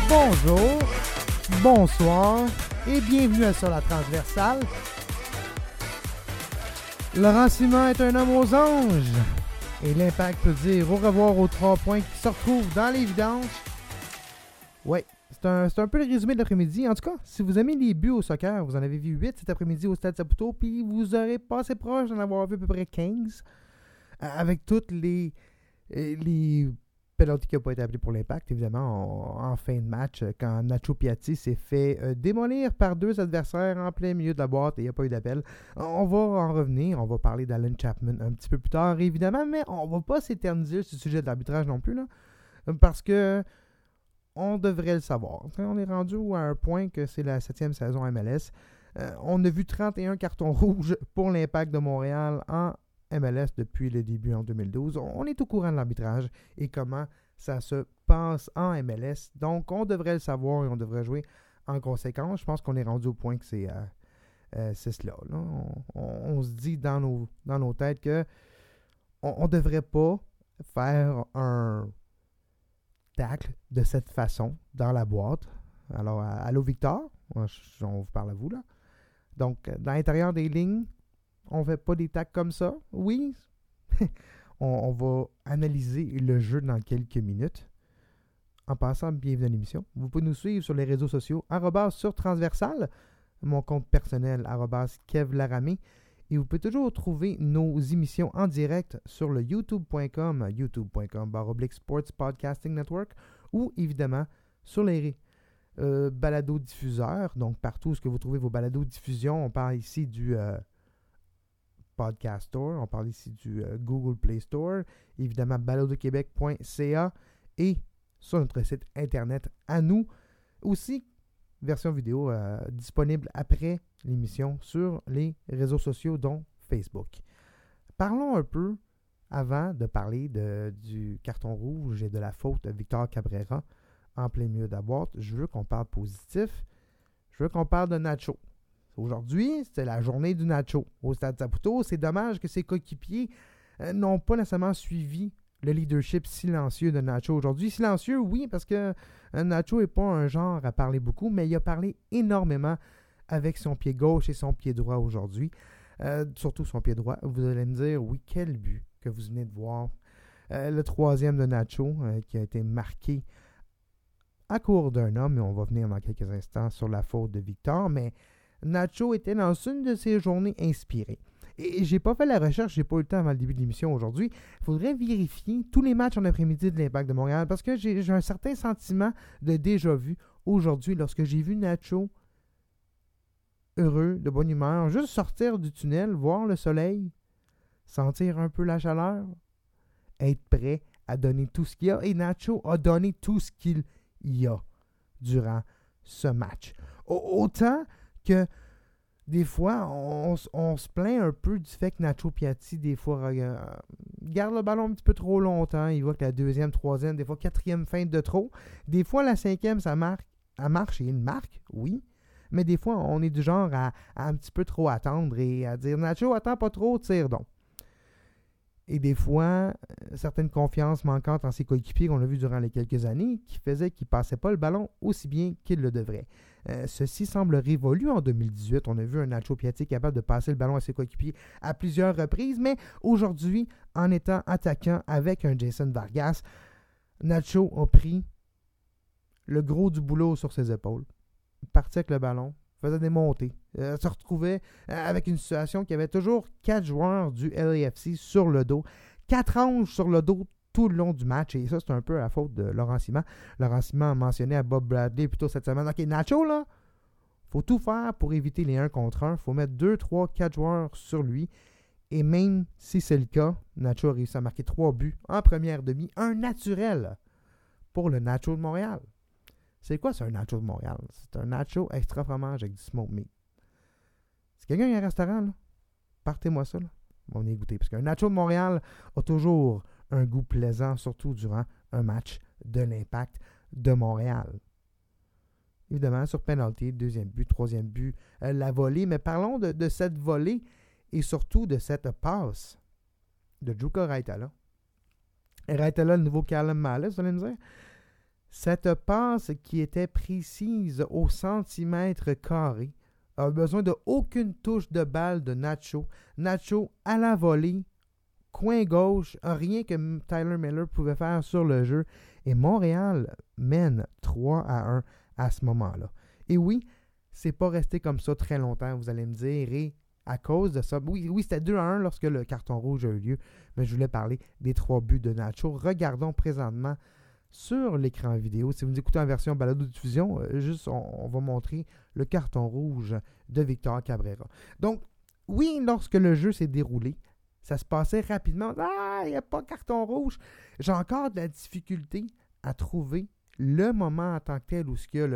Bonjour, bonsoir et bienvenue à Sur la Transversale. Laurent Simon est un homme aux anges et l'Impact peut dire au revoir aux 3 points qui se retrouvent dans les vidanges. Ouais, c'est un peu le résumé de l'après-midi. En tout cas, si vous aimez les buts au soccer, vous en avez vu 8 cet après-midi au Stade Saputo, puis vous aurez passé proche d'en avoir vu à peu près 15 avec toutes les penalty qui n'a pas été appelé pour l'Impact, évidemment, en fin de match, quand Nacho Piatti s'est fait démolir par 2 adversaires en plein milieu de la boîte et il n'y a pas eu d'appel. On va en revenir, on va parler d'Alan Chapman un petit peu plus tard, évidemment, mais on ne va pas s'éterniser sur le sujet de l'arbitrage non plus, là, parce que on devrait le savoir. On est rendu à un point que c'est la 7e saison MLS. On a vu 31 cartons rouges pour l'Impact de Montréal en MLS depuis le début en 2012. On est au courant de l'arbitrage et comment ça se passe en MLS. Donc, on devrait le savoir et on devrait jouer en conséquence. Je pense qu'on est rendu au point que c'est cela. Là. On se dit dans nos têtes que on ne devrait pas faire un tacle de cette façon dans la boîte. Alors, allô Victor, on vous parle à vous là. Donc, dans l'intérieur des lignes, on ne fait pas des tacles comme ça. Oui, on va analyser le jeu dans quelques minutes. En passant, bienvenue à l'émission. Vous pouvez nous suivre sur les réseaux sociaux, @surtransversal, mon compte personnel, @kevlaramé. Et vous pouvez toujours trouver nos émissions en direct sur le youtube.com/Sports Podcasting Network, ou évidemment sur les balados-diffuseurs. Donc, partout où vous trouvez vos balados-diffusions, on parle ici du Podcast Store, on parle ici du Google Play Store, évidemment baladoquebec.ca et sur notre site internet à nous. Aussi, version vidéo disponible après l'émission sur les réseaux sociaux, dont Facebook. Parlons un peu, avant de parler du carton rouge et de la faute de Victor Cabrera en plein milieu de la boîte, je veux qu'on parle positif. Je veux qu'on parle de Nacho. Aujourd'hui, c'était la journée du Nacho au Stade Saputo. C'est dommage que ses coéquipiers n'ont pas nécessairement suivi le leadership silencieux de Nacho aujourd'hui. Silencieux, oui, parce que Nacho n'est pas un genre à parler beaucoup, mais il a parlé énormément avec son pied gauche et son pied droit aujourd'hui. Surtout son pied droit. Vous allez me dire, oui, quel but que vous venez de voir. Le 3e de Nacho qui a été marqué à court d'un homme, et on va venir dans quelques instants sur la faute de Victor, mais Nacho était dans une de ses journées inspirées. Et j'ai pas fait la recherche, j'ai pas eu le temps avant le début de l'émission aujourd'hui. Il faudrait vérifier tous les matchs en après-midi de l'Impact de Montréal parce que j'ai un certain sentiment de déjà-vu aujourd'hui lorsque j'ai vu Nacho heureux, de bonne humeur, juste sortir du tunnel, voir le soleil, sentir un peu la chaleur, être prêt à donner tout ce qu'il y a. Et Nacho a donné tout ce qu'il y a durant ce match. Autant que des fois, on se plaint un peu du fait que Nacho Piatti, des fois, garde le ballon un petit peu trop longtemps. Il voit que la 2e, 3e, des fois 4e feinte de trop. Des fois, la 5e, ça marche et il marque, oui. Mais des fois, on est du genre à un petit peu trop attendre et à dire « Nacho, attends pas trop, tire donc ». Et des fois, certaines confiances manquantes en ses coéquipiers qu'on a vu durant les quelques années qui faisaient qu'il ne passait pas le ballon aussi bien qu'il le devrait. Ceci semble révolu en 2018. On a vu un Nacho Piatti capable de passer le ballon à ses coéquipiers à plusieurs reprises, mais aujourd'hui, en étant attaquant avec un Jason Vargas, Nacho a pris le gros du boulot sur ses épaules. Il partait avec le ballon, faisait des montées, se retrouvait avec une situation qui avait toujours 4 joueurs du LAFC sur le dos, 4 anges sur le dos tout le long du match, et ça c'est un peu la faute de Laurent Simon. Laurent Simon a mentionné à Bob Bradley plutôt cette semaine, ok, Nacho là, faut tout faire pour éviter les 1 contre 1, faut mettre 2, 3, 4 joueurs sur lui, et même si c'est le cas, Nacho a réussi à marquer 3 buts en première demi, un naturel pour le Nacho de Montréal. C'est quoi, c'est un Nacho de Montréal? C'est un Nacho extra fromage avec du smoke meat. Si quelqu'un a un restaurant, là, partez-moi ça. Là. On va y goûter. Parce qu'un Nacho de Montréal a toujours un goût plaisant, surtout durant un match de l'Impact de Montréal. Évidemment, sur penalty, 2e but, 3e but, la volée. Mais parlons de cette volée et surtout de cette passe de Jukka Raitala. Raitala, le nouveau Callum Malice, vous allez me dire. Cette passe qui était précise au centimètre carré a besoin de aucune touche de balle de Nacho. Nacho à la volée, coin gauche, rien que Tyler Miller pouvait faire sur le jeu. Et Montréal mène 3-1 à ce moment-là. Et oui, c'est pas resté comme ça très longtemps, vous allez me dire. Et à cause de ça, oui c'était 2-1 lorsque le carton rouge a eu lieu, mais je voulais parler des 3 buts de Nacho. Regardons présentement sur l'écran vidéo. Si vous nous écoutez en version balado-diffusion, juste on va montrer le carton rouge de Victor Cabrera. Donc, oui, lorsque le jeu s'est déroulé, ça se passait rapidement. Ah, il n'y a pas de carton rouge. J'ai encore de la difficulté à trouver le moment en tant que tel où ce que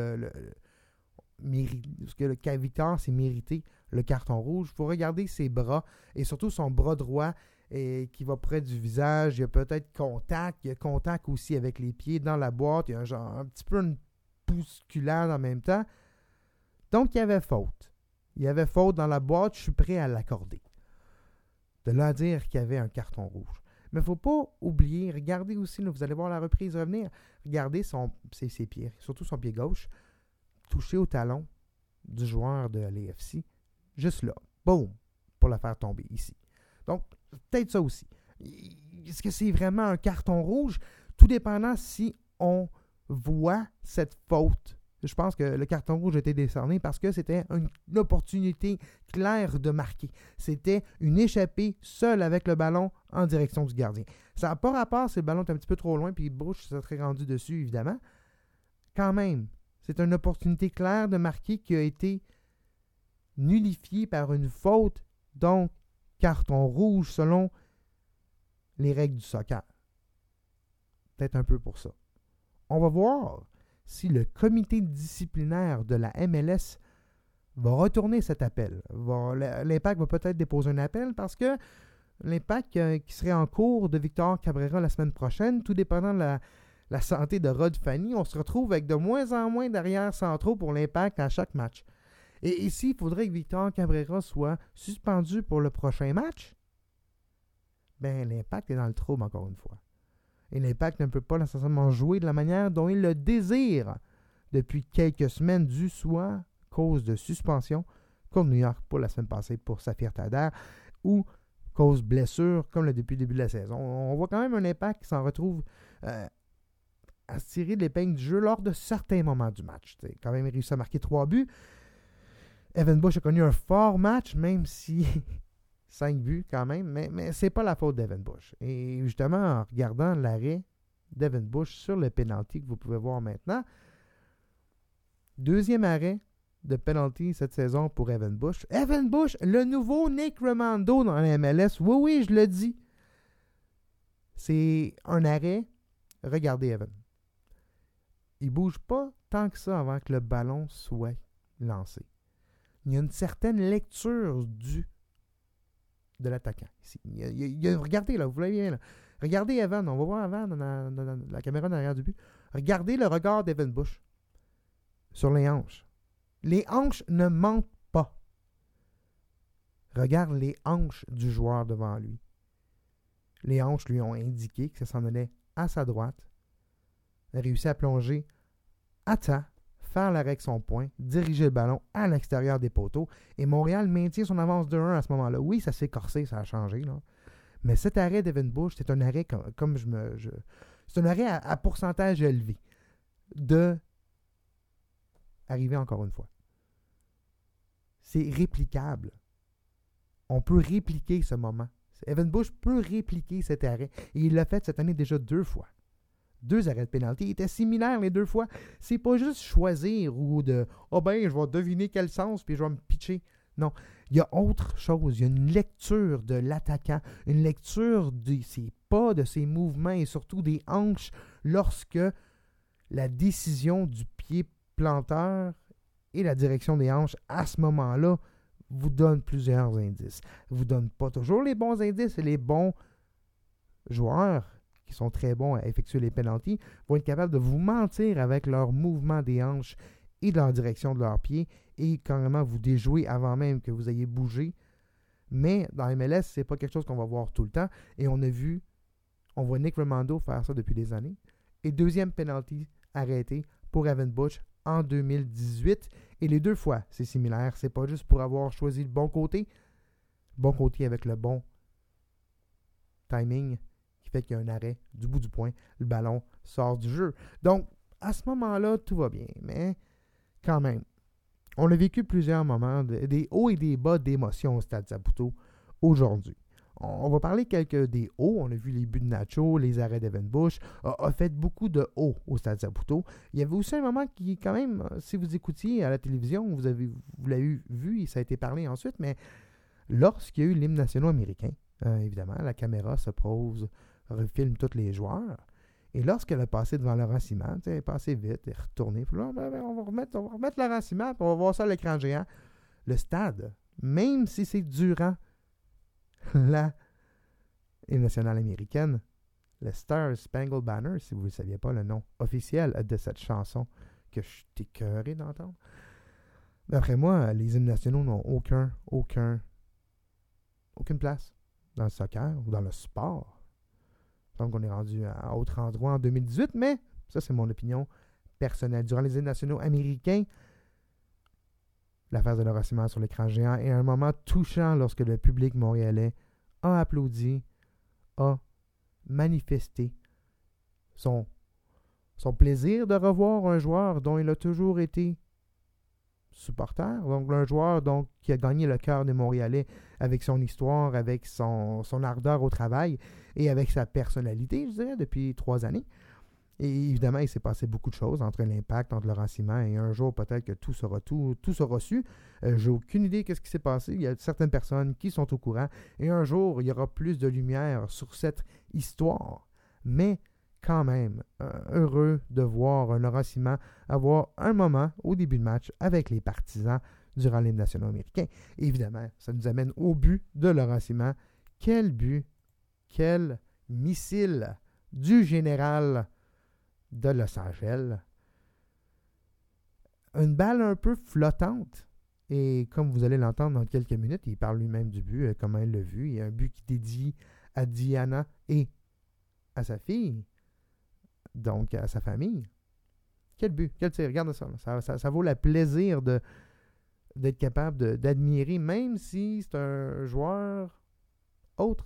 le Victor s'est mérité le carton rouge. Il faut regarder ses bras et surtout son bras droit qui va près du visage. Il y a peut-être contact. Il y a contact aussi avec les pieds dans la boîte. Il y a un petit peu une bousculade en même temps. Donc, il y avait faute. Il y avait faute dans la boîte. Je suis prêt à l'accorder. De là à dire qu'il y avait un carton rouge. Mais il ne faut pas oublier, regardez aussi, là, vous allez voir la reprise revenir, regardez ses pieds, surtout son pied gauche, touché au talon du joueur de l'AFC, juste là, boum, pour la faire tomber ici. Donc, peut-être ça aussi. Est-ce que c'est vraiment un carton rouge? Tout dépendant si on voit cette faute. Je pense que le carton rouge a été décerné parce que c'était une opportunité claire de marquer. C'était une échappée seule avec le ballon en direction du gardien. Ça n'a pas rapport si le ballon est un petit peu trop loin puis Bush se serait rendu dessus, évidemment. Quand même, c'est une opportunité claire de marquer qui a été nullifiée par une faute, donc carton rouge selon les règles du soccer. Peut-être un peu pour ça. On va voir si le comité disciplinaire de la MLS va retourner cet appel. L'Impact va peut-être déposer un appel parce que l'Impact qui serait en cours de Victor Cabrera la semaine prochaine, tout dépendant de la santé de Rod Fanny, on se retrouve avec de moins en moins d'arrières centraux pour l'Impact à chaque match. Et ici, il faudrait que Victor Cabrera soit suspendu pour le prochain match. Ben, l'Impact est dans le trouble encore une fois. Et l'Impact ne peut pas nécessairement jouer de la manière dont il le désire depuis quelques semaines, dû soit à cause de suspension, comme New York pour la semaine passée pour Safir Thader, ou cause blessure, comme depuis le début de la saison. On voit quand même un Impact qui s'en retrouve à se tirer de l'épingle du jeu lors de certains moments du match. Il a quand même réussi à marquer 3 buts. Evan Bush a connu un fort match, même si 5 buts quand même, mais c'est pas la faute d'Evan Bush. Et justement, en regardant l'arrêt d'Evan Bush sur le penalty que vous pouvez voir maintenant, deuxième arrêt de penalty cette saison pour Evan Bush. Evan Bush, le nouveau Nick Rimando dans la MLS. Oui, je le dis. C'est un arrêt. Regardez Evan. Il bouge pas tant que ça avant que le ballon soit lancé. Il y a une certaine lecture de l'attaquant. Ici. Regardez, là, vous voyez bien. Là. Regardez Evan. On va voir Evan dans la caméra derrière du but. Regardez le regard d'Evan Bush sur les hanches. Les hanches ne mentent pas. Regarde les hanches du joueur devant lui. Les hanches lui ont indiqué que ça s'en allait à sa droite. Il a réussi à plonger à temps, faire l'arrêt avec son poing, diriger le ballon à l'extérieur des poteaux. Et Montréal maintient son avance de 1 à ce moment-là. Oui, ça s'est corsé, ça a changé. Là. Mais cet arrêt d'Evan Bush, c'est un arrêt c'est un arrêt à pourcentage élevé de arriver encore une fois. C'est réplicable. On peut répliquer ce moment. Evan Bush peut répliquer cet arrêt. Et il l'a fait cette année déjà 2 fois. 2 arrêts de pénalité. Ils étaient similaires les 2 fois. C'est pas juste choisir ou de « Ah ben, je vais deviner quel sens puis je vais me pitcher ». Non. Il y a autre chose. Il y a une lecture de l'attaquant, une lecture de ses pas, de ses mouvements et surtout des hanches lorsque la décision du pied planteur et la direction des hanches à ce moment-là vous donne plusieurs indices. Vous donne pas toujours les bons indices et les bons joueurs qui sont très bons à effectuer les pénaltys vont être capables de vous mentir avec leur mouvement des hanches et de leur direction de leurs pieds et carrément vous déjouer avant même que vous ayez bougé. Mais dans MLS, c'est pas quelque chose qu'on va voir tout le temps. Et on voit Nick Rimando faire ça depuis des années. Et deuxième penalty arrêté pour Evan Bush en 2018. Et les deux fois, c'est similaire. C'est pas juste pour avoir choisi le bon côté. Bon côté avec le bon timing qui fait qu'il y a un arrêt du bout du poing. Le ballon sort du jeu. Donc, à ce moment-là, tout va bien. Mais quand même, on a vécu plusieurs moments, des hauts et des bas d'émotion au Stade Saputo aujourd'hui. On va parler des hauts. On a vu les buts de Nacho, les arrêts d'Evan Bush. A fait beaucoup de hauts au Stade Saputo. Il y avait aussi un moment qui, quand même, si vous écoutiez à la télévision, vous l'avez vu et ça a été parlé ensuite, mais lorsqu'il y a eu l'hymne national américain, évidemment, la caméra se pose, refilme tous les joueurs. Et lorsqu'elle a passé devant Laurent Simard, elle est passée vite, elle est retournée. Puis là, on va remettre Laurent Simard, puis on va voir ça à l'écran géant. Le stade, même si c'est durant la hymne nationale américaine, le Star Spangled Banner, si vous ne saviez pas le nom officiel de cette chanson que je suis écœuré d'entendre. D'après moi, les hymnes nationaux n'ont aucune place dans le soccer ou dans le sport. Donc, on est rendu à autre endroit en 2018, mais ça, c'est mon opinion personnelle. Durant les hymnes nationaux américains, l'affaire de Laurent Simard sur l'écran géant est un moment touchant lorsque le public montréalais a applaudi, a manifesté son plaisir de revoir un joueur dont il a toujours été supporter, donc un joueur qui a gagné le cœur des Montréalais avec son histoire, avec son ardeur au travail et avec sa personnalité, je dirais, depuis 3 années. Et évidemment, il s'est passé beaucoup de choses entre l'Impact, entre Laurent Simard, et un jour, peut-être que tout sera su. J'ai aucune idée de ce qui s'est passé. Il y a certaines personnes qui sont au courant. Et un jour, il y aura plus de lumière sur cette histoire. Mais quand même, heureux de voir un Laurent Simard avoir un moment au début de match avec les partisans durant l'hymne national américain. Et évidemment, ça nous amène au but de Laurent Simard. Quel but! Quel missile du général de Los Angeles. Une balle un peu flottante. Et comme vous allez l'entendre dans quelques minutes, il parle lui-même du but, comment il l'a vu. Il y a un but qui dédie à Diana et à sa fille. Donc, à sa famille. Quel but, quel tir. Regarde ça. Ça vaut le plaisir d'être capable d'admirer, même si c'est un joueur autre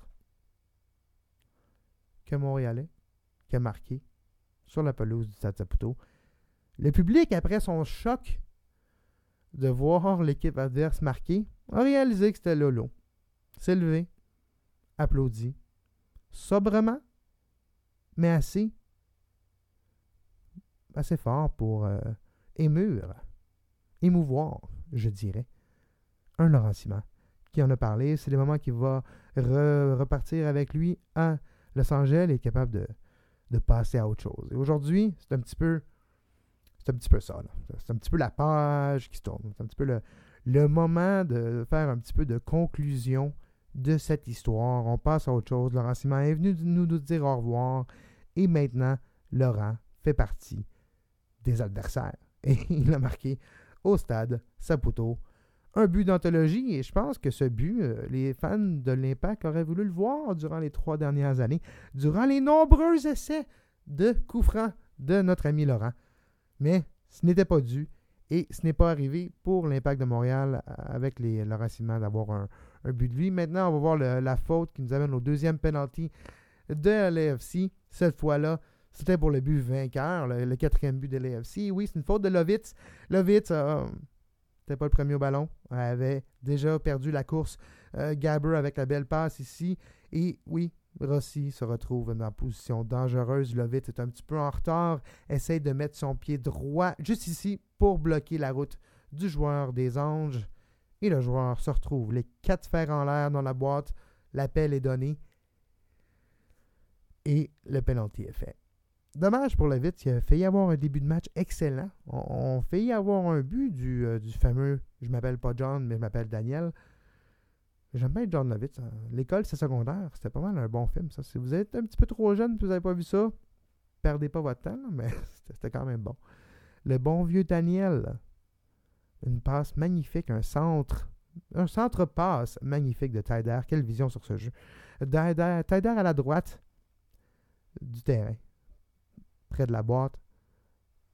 que Montréalais, qui a marqué sur la pelouse du Stade Saputo. Le public, après son choc de voir l'équipe adverse marquer, a réalisé que c'était Lolo. S'est levé, applaudi, sobrement, mais assez fort pour émouvoir, je dirais, un Laurent Simard qui en a parlé. C'est des moments qu'il va repartir avec lui à Los Angeles et est capable de passer à autre chose. Et aujourd'hui, c'est un petit peu ça. Là. C'est un petit peu la page qui se tourne. C'est un petit peu le moment de faire un petit peu de conclusion de cette histoire. On passe à autre chose. Laurent Simard est venu nous dire au revoir. Et maintenant, Laurent fait partie des adversaires. Et il a marqué au Stade Saputo un but d'anthologie. Et je pense que ce but, les fans de l'Impact auraient voulu le voir durant les 3 dernières années, durant les nombreux essais de coups francs de notre ami Laurent. Mais ce n'était pas dû et ce n'est pas arrivé pour l'Impact de Montréal avec Laurent Simard d'avoir un but de lui. Maintenant, on va voir la faute qui nous amène au deuxième penalty de l'AFC. Cette fois-là, c'était pour le but vainqueur, le 4e but de l'AFC. Oui, c'est une faute de Lovitz. Lovitz, c'était pas le premier au ballon. Elle avait déjà perdu la course. Gabber avec la belle passe ici. Et oui, Rossi se retrouve dans une position dangereuse. Lovitz est un petit peu en retard. Essaye de mettre son pied droit juste ici pour bloquer la route du joueur des Anges. Et le joueur se retrouve. Les 4 fers en l'air dans la boîte. L'appel est donné. Et le penalty est fait. Dommage pour Lovitz, il a failli avoir un début de match excellent. On a failli avoir un but du fameux « Je m'appelle pas John, mais je m'appelle Daniel ». J'aime bien John Lovitz. L'école, c'est secondaire. C'était pas mal un bon film, ça. Si vous êtes un petit peu trop jeune et vous n'avez pas vu ça, perdez pas votre temps, mais c'était quand même bon. Le bon vieux Daniel. Une passe magnifique, un centre-passe magnifique de Taider. Quelle vision sur ce jeu. Taider à la droite du terrain. Près de la boîte.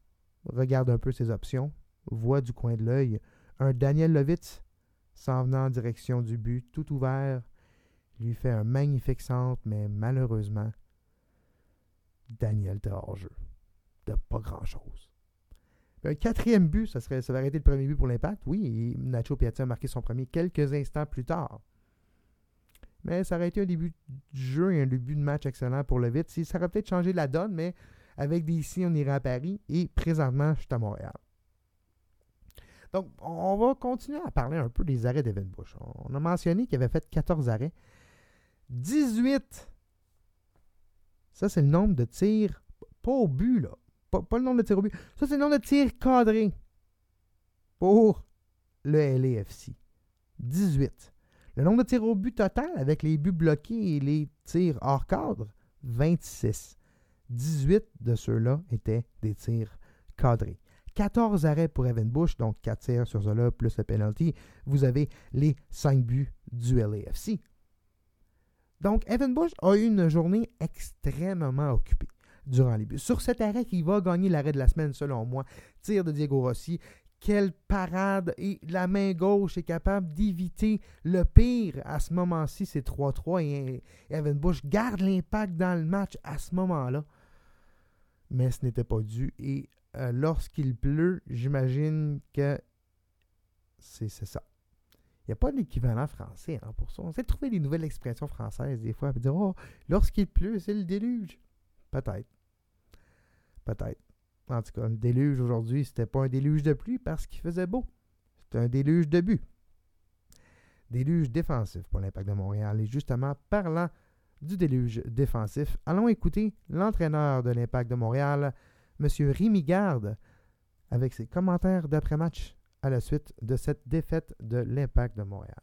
regarde un peu ses options, voit du coin de l'œil un Daniel Lovitz s'en venant en direction du but, tout ouvert, lui fait un magnifique centre, mais malheureusement, Daniel était hors jeu. De pas grand-chose. Un quatrième but, ça va arrêter le premier but pour l'Impact. Oui, et Nacho Piatti a marqué son premier quelques instants plus tard. Mais ça aurait été un début de jeu et un début de match excellent pour Lovitz. Ça aurait peut-être changé la donne, mais avec des ici, on irait à Paris et présentement, je suis à Montréal. Donc, on va continuer à parler un peu des arrêts d'Evan Bush. On a mentionné qu'il avait fait 14 arrêts. 18! Ça, c'est le nombre de tirs, pas au but, là. Pas le nombre de tirs au but. Ça, c'est le nombre de tirs cadrés pour le LAFC. 18. Le nombre de tirs au but total, avec les buts bloqués et les tirs hors cadre, 26. 18 de ceux-là étaient des tirs cadrés. 14 arrêts pour Evan Bush, donc 4 tirs sur cela, plus le penalty. Vous avez les 5 buts du LAFC. Donc, Evan Bush a eu une journée extrêmement occupée durant les buts. Sur cet arrêt qui va gagner l'arrêt de la semaine, selon moi, tir de Diego Rossi, quelle parade! Et la main gauche est capable d'éviter le pire. À ce moment-ci, c'est 3-3 et Evan Bush garde l'impact dans le match à ce moment-là. Mais ce n'était pas dû. Et lorsqu'il pleut, j'imagine que c'est ça. Il n'y a pas d'équivalent français pour ça. On sait trouver des nouvelles expressions françaises des fois et dire « Oh, lorsqu'il pleut, c'est le déluge. » Peut-être. En tout cas, le déluge aujourd'hui, c'était pas un déluge de pluie parce qu'il faisait beau. C'était un déluge de but. Déluge défensif pour l'Impact de Montréal. Et justement, parlant du déluge défensif, allons écouter l'entraîneur de l'Impact de Montréal, M. Rémi Garde, avec ses commentaires d'après-match à la suite de cette défaite de l'Impact de Montréal.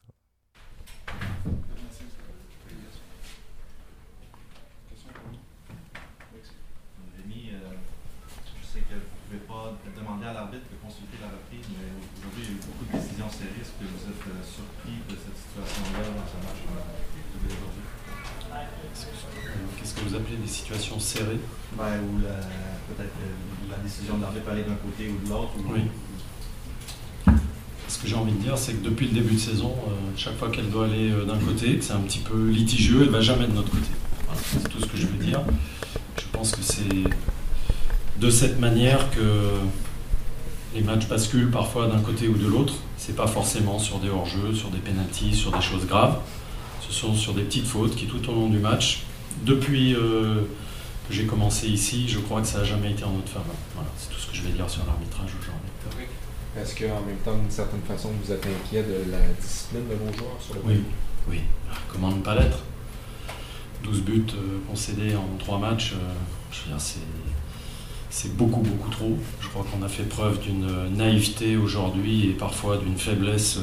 Rémi, je sais que vous ne pouvez pas demander à l'arbitre de consulter la reprise, mais aujourd'hui, il y a eu beaucoup de décisions serrées. Est-ce que vous êtes surpris de cette situation-là dans ce match aujourd'hui? Qu'est-ce que vous appelez des situations serrées? Ou peut-être la décision de l'arbitre aller d'un côté ou de l'autre. Oui. Ce que j'ai envie de dire, c'est que depuis le début de saison, chaque fois qu'elle doit aller d'un côté, que c'est un petit peu litigieux, elle ne va jamais de notre côté. Voilà, c'est tout ce que je veux dire. Je pense que c'est de cette manière que les matchs basculent parfois d'un côté ou de l'autre. Ce n'est pas forcément sur des hors-jeux, sur des pénaltys, sur des choses graves. Ce sont sur des petites fautes qui, tout au long du match, depuis que j'ai commencé ici, je crois que ça n'a jamais été en notre faveur. Voilà, c'est tout ce que je vais dire sur l'arbitrage aujourd'hui. Est-ce qu'en même temps, d'une certaine façon, vous êtes inquiet de la discipline de vos joueurs sur le terrain? Oui. Comment ne pas l'être? 12 buts concédés en 3 matchs, je veux dire, c'est beaucoup trop. Je crois qu'on a fait preuve d'une naïveté aujourd'hui et parfois d'une faiblesse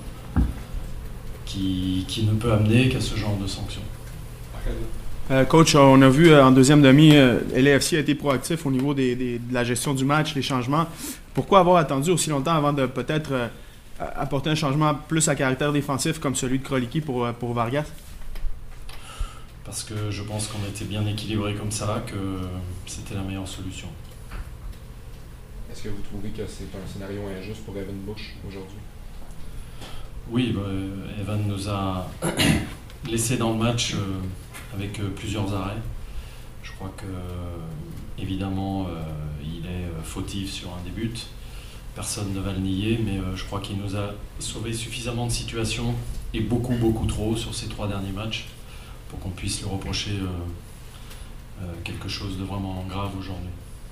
qui ne peut amener qu'à ce genre de sanctions. Coach, on a vu en deuxième demi, LAFC a été proactif au niveau de la gestion du match, les changements. Pourquoi avoir attendu aussi longtemps avant de peut-être apporter un changement plus à caractère défensif comme celui de Kroliki pour Vargas? Parce que je pense qu'on était bien équilibré comme ça, que c'était la meilleure solution. Est-ce que vous trouvez que c'est un scénario injuste pour Evan Bush aujourd'hui? Oui, Evan nous a laissé dans le match avec plusieurs arrêts. Je crois que, évidemment, il est fautif sur un des buts. Personne ne va le nier, mais je crois qu'il nous a sauvé suffisamment de situations et beaucoup trop sur ces 3 derniers matchs pour qu'on puisse lui reprocher quelque chose de vraiment grave aujourd'hui.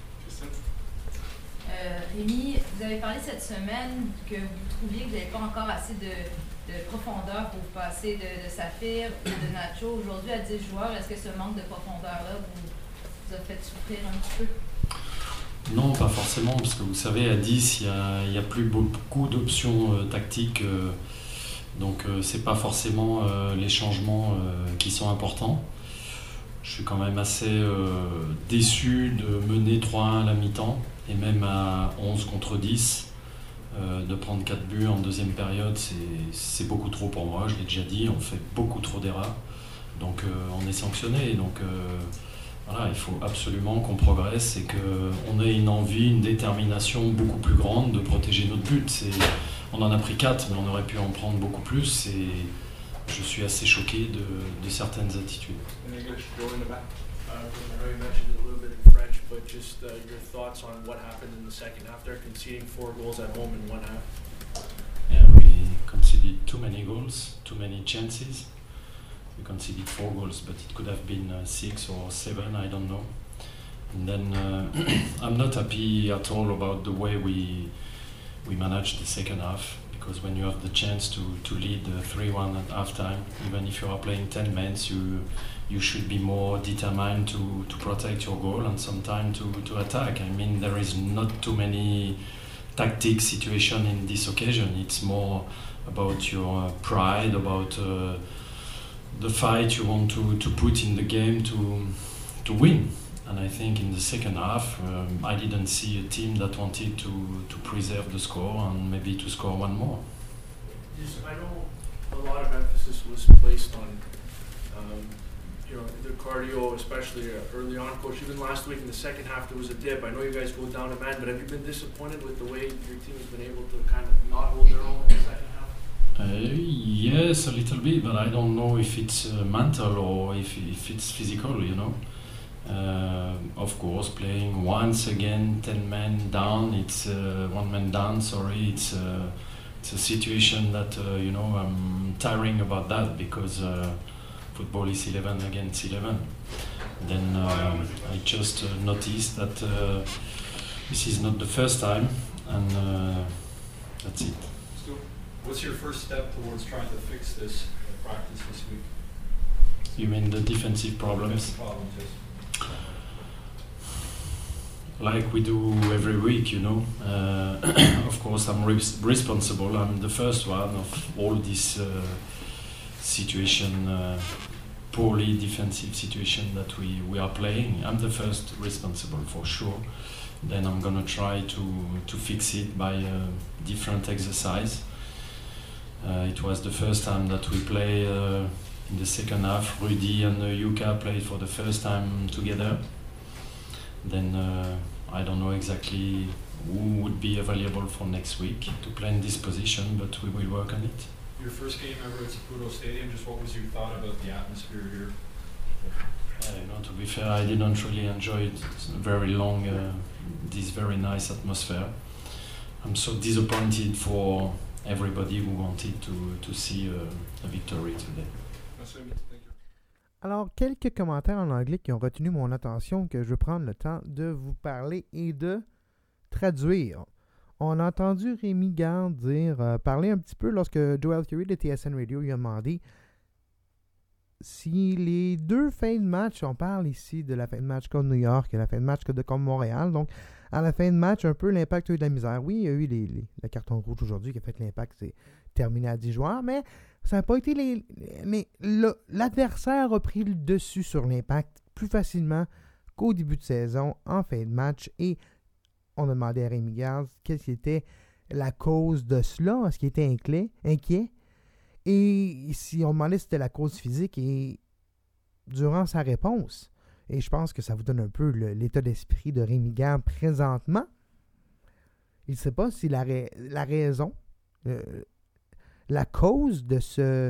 Rémi, vous avez parlé cette semaine que vous trouviez que vous n'avez pas encore assez de profondeur pour passer de Saphir ou de Nacho. Aujourd'hui, à 10 joueurs, est-ce que ce manque de profondeur-là vous a fait souffrir un petit peu? Non, pas forcément, parce que vous savez, à 10, il n'y a plus beaucoup d'options tactiques. Donc, ce n'est pas forcément les changements qui sont importants. Je suis quand même assez déçu de mener 3-1 à la mi-temps et même à 11 contre 10. De prendre 4 buts en deuxième période, c'est beaucoup trop pour moi, je l'ai déjà dit, on fait beaucoup trop d'erreurs. Donc on est sanctionné. Donc Voilà, il faut absolument qu'on progresse et qu'on ait une envie, une détermination beaucoup plus grande de protéger notre but. On en a pris 4, mais on aurait pu en prendre beaucoup plus et je suis assez choqué de certaines attitudes. I know you mentioned it a little bit in French, but just your thoughts on what happened in the second half there, conceding 4 goals at home in one half. Yeah, we conceded too many goals, too many chances. We conceded 4 goals, but it could have been 6 or 7, I don't know. And then I'm not happy at all about the way we managed the second half, because when you have the chance to lead 3-1 at halftime, even if you are playing 10 men, you should be more determined to protect your goal and sometimes to attack. I mean, there is not too many tactic situation in this occasion. It's more about your pride, about the fight you want to put in the game to win. And I think in the second half, I didn't see a team that wanted to preserve the score and maybe to score one more. I know a lot of emphasis was placed on the cardio, especially early on, Coach. Even last week in the second half, there was a dip. I know you guys go down a man, but have you been disappointed with the way your team has been able to kind of not hold their own in the second half? Yes, a little bit, but I don't know if it's mental or if it's physical, Of course, playing once again 10 men down, it's 1 man down, sorry, it's a situation that, I'm tiring about that because football is 11 against 11. Then I just noticed that this is not the first time, and that's it. So, what's your first step towards trying to fix this practice this week? You mean the defensive problems? Yes. Like we do every week, Of course, I'm responsible. I'm the first one of all this situation, poorly defensive situation that we are playing. I'm the first responsible for sure. Then I'm gonna try to fix it by different exercise. It was the first time that we play in the second half. Rudy and Yuka played for the first time together. Then I don't know exactly who would be available for next week to play in this position, but we will work on it. Your first game ever at Saputo Stadium, just what was your thought about the atmosphere here? To be fair, I didn't really enjoy it. It's very long, this very nice atmosphere. I'm so disappointed for everybody who wanted to see a victory today. Alors, quelques commentaires en anglais qui ont retenu mon attention que je veux prendre le temps de vous parler et de traduire. On a entendu Rémi Garde parler un petit peu lorsque Joel Curry de TSN Radio lui a demandé si les 2 fins de match, on parle ici de la fin de match contre New York et la fin de match contre Montréal, donc à la fin de match, un peu l'Impact a eu de la misère. Oui, il y a eu le carton rouge aujourd'hui qui a fait que l'Impact s'est terminé à 10 joueurs, mais ça n'a pas été l'adversaire a pris le dessus sur l'Impact plus facilement qu'au début de saison, en fin de match, et on a demandé à Rémi Garde quelle était la cause de cela, est-ce qu'il était inquiet, et si on demandait si c'était la cause physique, et durant sa réponse, et je pense que ça vous donne un peu l'état d'esprit de Rémi Garde présentement, il ne sait pas si la raison, la cause de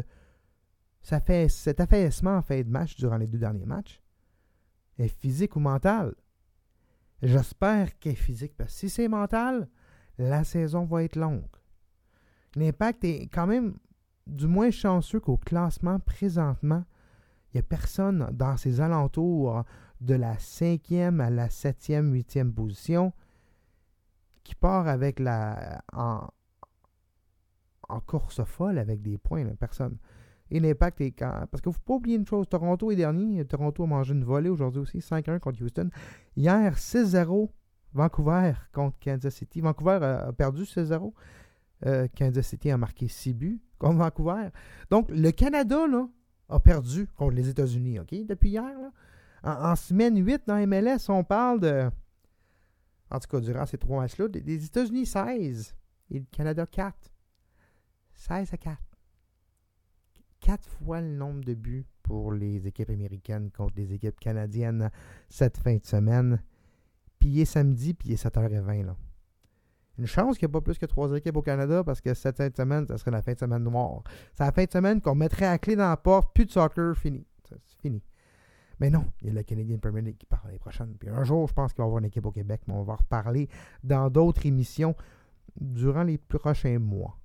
cet affaissement en fin de match durant les 2 derniers matchs est physique ou mentale. J'espère qu'elle est physique, parce que si c'est mental, la saison va être longue. L'Impact est quand même du moins chanceux qu'au classement présentement, il n'y a personne dans ses alentours de la 5e à la 7e, 8e position qui part avec en course folle avec des points. Là, personne. Et l'Impact est parce qu'il ne faut pas oublier une chose, Toronto est dernier. Toronto a mangé une volée aujourd'hui aussi, 5-1 contre Houston. Hier, 6-0, Vancouver contre Kansas City. Vancouver a perdu 6-0. Kansas City a marqué 6 buts contre Vancouver. Donc, le Canada là, a perdu contre les États-Unis, OK? Depuis hier. Là. En semaine 8 dans MLS, on parle de... En tout cas, durant ces 3 matchs-là, des États-Unis 16 et le Canada 4. 16-4. 4 fois le nombre de buts pour les équipes américaines contre les équipes canadiennes cette fin de semaine. Puis il est samedi, puis il est 7h20. Là. Une chance qu'il n'y a pas plus que 3 équipes au Canada parce que cette fin de semaine, ça serait la fin de semaine noire. C'est la fin de semaine qu'on mettrait la clé dans la porte, plus de soccer, fini. C'est fini. Mais non, il y a le Canadian Premier League qui part l'année prochaine. Puis un jour, je pense qu'il va y avoir une équipe au Québec, mais on va en reparler dans d'autres émissions durant les prochains mois.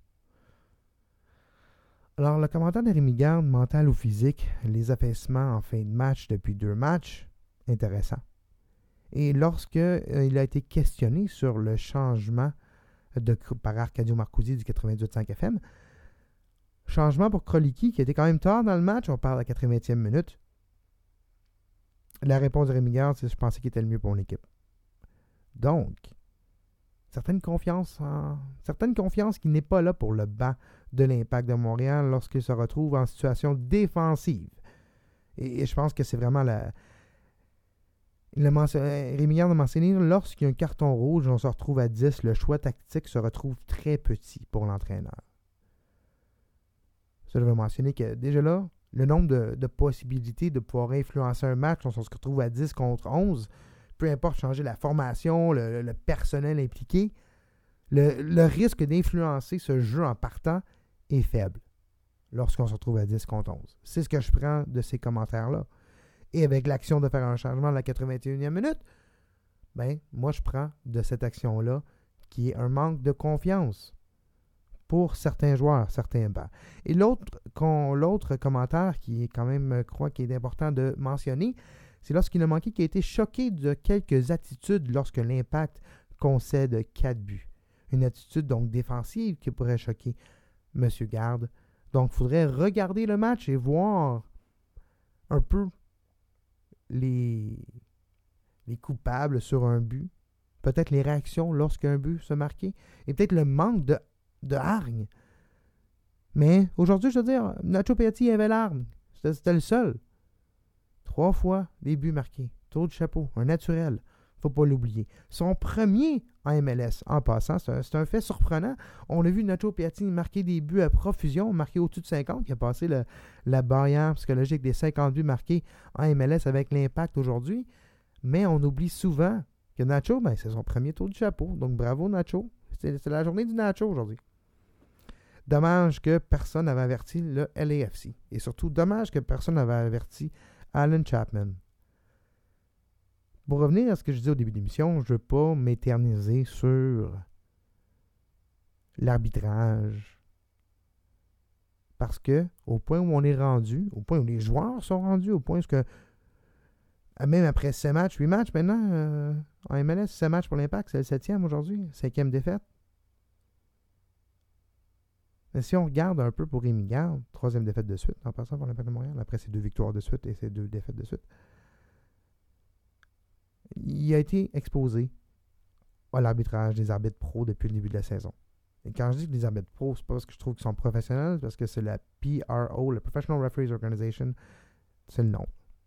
Alors, le commentaire de Rémi Garde, mental ou physique, les affaissements en fin de match depuis 2 matchs, intéressant. Et lorsque il a été questionné sur le changement par Arcadio Marcusi du 98.5 FM, changement pour Kroliki qui était quand même tard dans le match, on parle à la 80e minute. La réponse de Rémi Garde, c'est que je pensais qu'il était le mieux pour l'équipe. Donc, certaine confiance qui n'est pas là pour le banc de l'Impact de Montréal lorsqu'il se retrouve en situation défensive. Et je pense que c'est vraiment Rémi Garde a mentionné, lorsqu'il y a un carton rouge, on se retrouve à 10, le choix tactique se retrouve très petit pour l'entraîneur. Ça, je vais mentionner que déjà là, le nombre de possibilités de pouvoir influencer un match, on se retrouve à 10 contre 11, peu importe changer la formation, le personnel impliqué, le risque d'influencer ce jeu en partant est faible lorsqu'on se retrouve à 10 contre 11. C'est ce que je prends de ces commentaires-là. Et avec l'action de faire un changement à la 81e minute, moi je prends de cette action-là qui est un manque de confiance pour certains joueurs, certains bancs. Et l'autre commentaire qui est quand même, je crois, qui est important de mentionner, c'est lorsqu'il a manqué qu'il a été choqué de quelques attitudes lorsque l'Impact concède 4 buts. Une attitude donc défensive qui pourrait choquer M. Garde. Donc, il faudrait regarder le match et voir un peu les coupables sur un but. Peut-être les réactions lorsqu'un but se marquait. Et peut-être le manque de hargne. Mais aujourd'hui, je veux dire, Nacho Piatti avait l'arme. C'était le seul. 3 fois des buts marqués. Tour de chapeau. Un naturel. Faut pas l'oublier. Son premier en MLS, en passant, c'est un fait surprenant. On a vu Nacho Piatti marquer des buts à profusion, marquer au-dessus de 50, qui a passé la barrière psychologique des 50 buts marqués en MLS avec l'Impact aujourd'hui. Mais on oublie souvent que Nacho, c'est son premier tour de chapeau. Donc bravo Nacho. C'est la journée du Nacho aujourd'hui. Dommage que personne n'avait averti le LAFC. Et surtout, dommage que personne n'avait averti Alan Chapman. Pour revenir à ce que je disais au début de l'émission, je ne veux pas m'éterniser sur l'arbitrage. Parce que, au point où on est rendu, au point où les joueurs sont rendus, au point où même après 7 matchs, 8 matchs maintenant, en MLS, 7 matchs pour l'Impact, c'est le 7e aujourd'hui, 5e défaite. Mais si on regarde un peu pour Rémi Garde, 3e défaite de suite, en passant pour l'Impact de Montréal, après ces 2 victoires de suite et ces 2 défaites de suite, il a été exposé à l'arbitrage des arbitres pros depuis le début de la saison. Et quand je dis que les arbitres pros, c'est pas parce que je trouve qu'ils sont professionnels, c'est parce que c'est la PRO, la Professional Referees Organization, c'est le nom.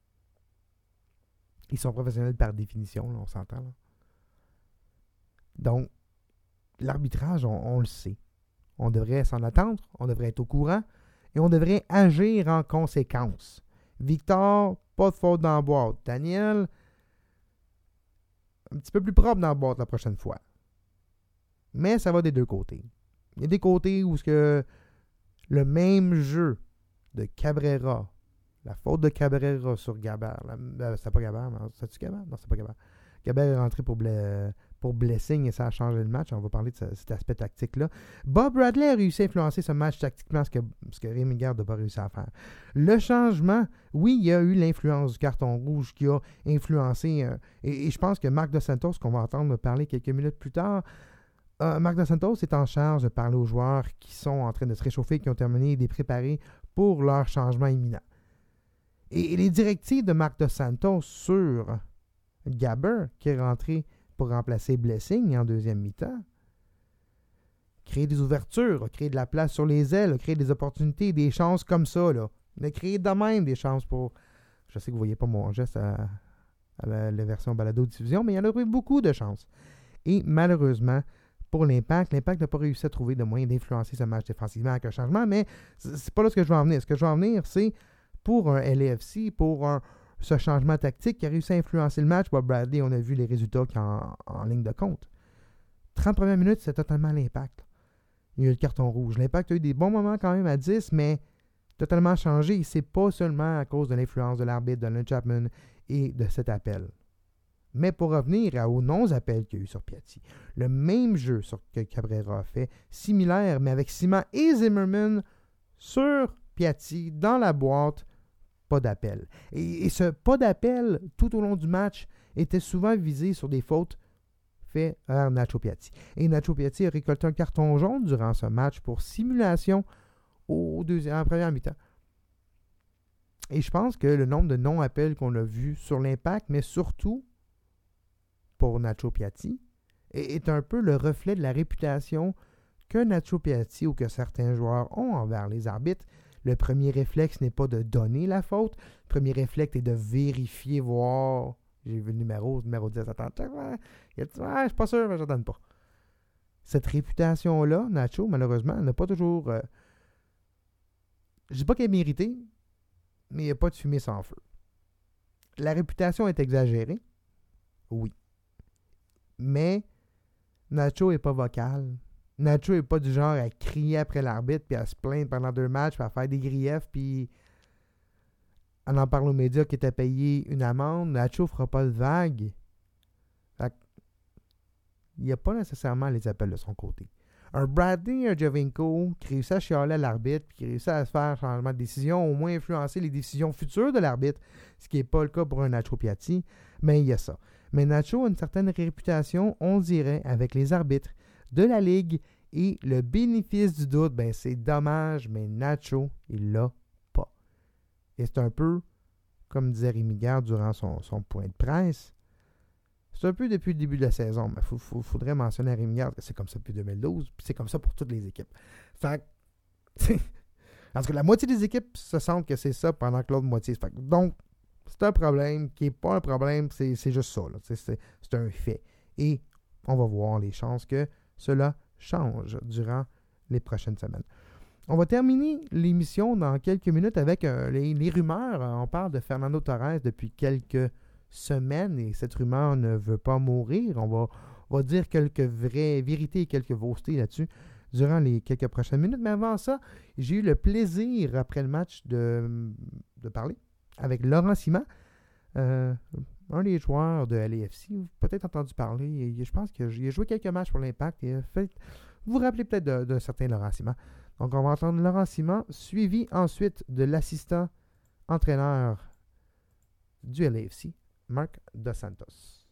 Ils sont professionnels par définition, là, on s'entend. Là. Donc, l'arbitrage, on le sait. On devrait s'en attendre, on devrait être au courant et on devrait agir en conséquence. Victor, pas de faute dans la boîte. Daniel, un petit peu plus propre dans la boîte la prochaine fois. Mais ça va des deux côtés. Il y a des côtés où le même jeu de Cabrera, la faute de Cabrera sur Gabert, c'était pas Gabert, mais c'était-tu Gabert? Non, c'est pas Gabert. Gabert est rentré pour blessing et ça a changé le match. On va parler de cet aspect tactique-là. Bob Bradley a réussi à influencer ce match tactiquement, ce que Rémi Garde n'a pas réussi à faire. Le changement, oui, il y a eu l'influence du carton rouge qui a influencé. Et je pense que Marc Dos Santos, qu'on va entendre parler quelques minutes plus tard, Marc Dos Santos est en charge de parler aux joueurs qui sont en train de se réchauffer, qui ont terminé et de les préparer pour leur changement imminent. Et les directives de Marc Dos Santos sur Gabber, qui est rentré pour remplacer Blessing en deuxième mi-temps, créer des ouvertures, créer de la place sur les ailes, créer des opportunités, des chances comme ça. Là. On a créé de même des chances pour... Je sais que vous ne voyez pas mon geste à la version balado-diffusion, mais il y en a eu beaucoup de chances. Et malheureusement, pour l'Impact n'a pas réussi à trouver de moyen d'influencer ce match défensivement avec un changement, mais c'est pas là ce que je veux en venir. Ce que je veux en venir, c'est pour un LAFC, pour ce changement tactique qui a réussi à influencer le match. Bob Bradley, on a vu les résultats qui en ligne de compte. 30 premières minutes, c'est totalement l'Impact. Il y a eu le carton rouge. L'Impact a eu des bons moments quand même à 10, mais totalement changé. C'est pas seulement à cause de l'influence de l'arbitre, de Lynn Chapman et de cet appel. Mais pour revenir aux non-appels qu'il y a eu sur Piatti, le même jeu que Cabrera a fait, similaire, mais avec Simon et Zimmerman sur Piatti, dans la boîte, pas d'appel. Et ce pas d'appel, tout au long du match, était souvent visé sur des fautes faites à Nacho Piatti. Et Nacho Piatti a récolté un carton jaune durant ce match pour simulation en première mi-temps. Et je pense que le nombre de non-appels qu'on a vus sur l'Impact, mais surtout pour Nacho Piatti, est un peu le reflet de la réputation que Nacho Piatti ou que certains joueurs ont envers les arbitres. Le premier réflexe n'est pas de donner la faute. Le premier réflexe est de vérifier, voir. J'ai vu le numéro 10, attends, je suis pas sûr, mais je ne donne pas. Cette réputation-là, Nacho, malheureusement, n'a pas toujours... je ne dis pas qu'elle est méritée, mais il n'y a pas de fumée sans feu. La réputation est exagérée, oui. Mais Nacho n'est pas vocal. Nacho n'est pas du genre à crier après l'arbitre puis à se plaindre pendant 2 matchs puis à faire des griefs puis on en parle aux médias qui était payé une amende. Nacho ne fera pas de vague. Il n'y a pas nécessairement les appels de son côté. Un Bradley, un Giovinco qui réussit à chialer à l'arbitre puis qui réussit à se faire un changement de décision, au moins influencer les décisions futures de l'arbitre, ce qui n'est pas le cas pour un Nacho Piatti, mais il y a ça. Mais Nacho a une certaine réputation, on dirait, avec les arbitres de la Ligue et le bénéfice du doute, ben c'est dommage, mais Nacho, il l'a pas. Et c'est un peu, comme disait Rémi Garde durant son point de presse, c'est un peu depuis le début de la saison, mais il faudrait mentionner à Rémi Garde que c'est comme ça depuis 2012, puis c'est comme ça pour toutes les équipes. Fait parce que la moitié des équipes se sentent que c'est ça pendant que l'autre moitié. Fait donc, c'est un problème qui n'est pas un problème, c'est juste ça. Là. C'est un fait. Et on va voir les chances que cela change durant les prochaines semaines. On va terminer l'émission dans quelques minutes avec les rumeurs. On parle de Fernando Torres depuis quelques semaines et cette rumeur ne veut pas mourir. On va dire quelques vérités et quelques faussetés là-dessus durant les quelques prochaines minutes. Mais avant ça, j'ai eu le plaisir, après le match, de parler avec Laurent Ciman, un des joueurs de LAFC. Vous avez peut-être entendu parler. Je pense qu'il a joué quelques matchs pour l'Impact. Et vous vous rappelez peut-être d'un certain Laurent Ciman. Donc, on va entendre Laurent Ciman, suivi ensuite de l'assistant entraîneur du LAFC, Marc Dos Santos.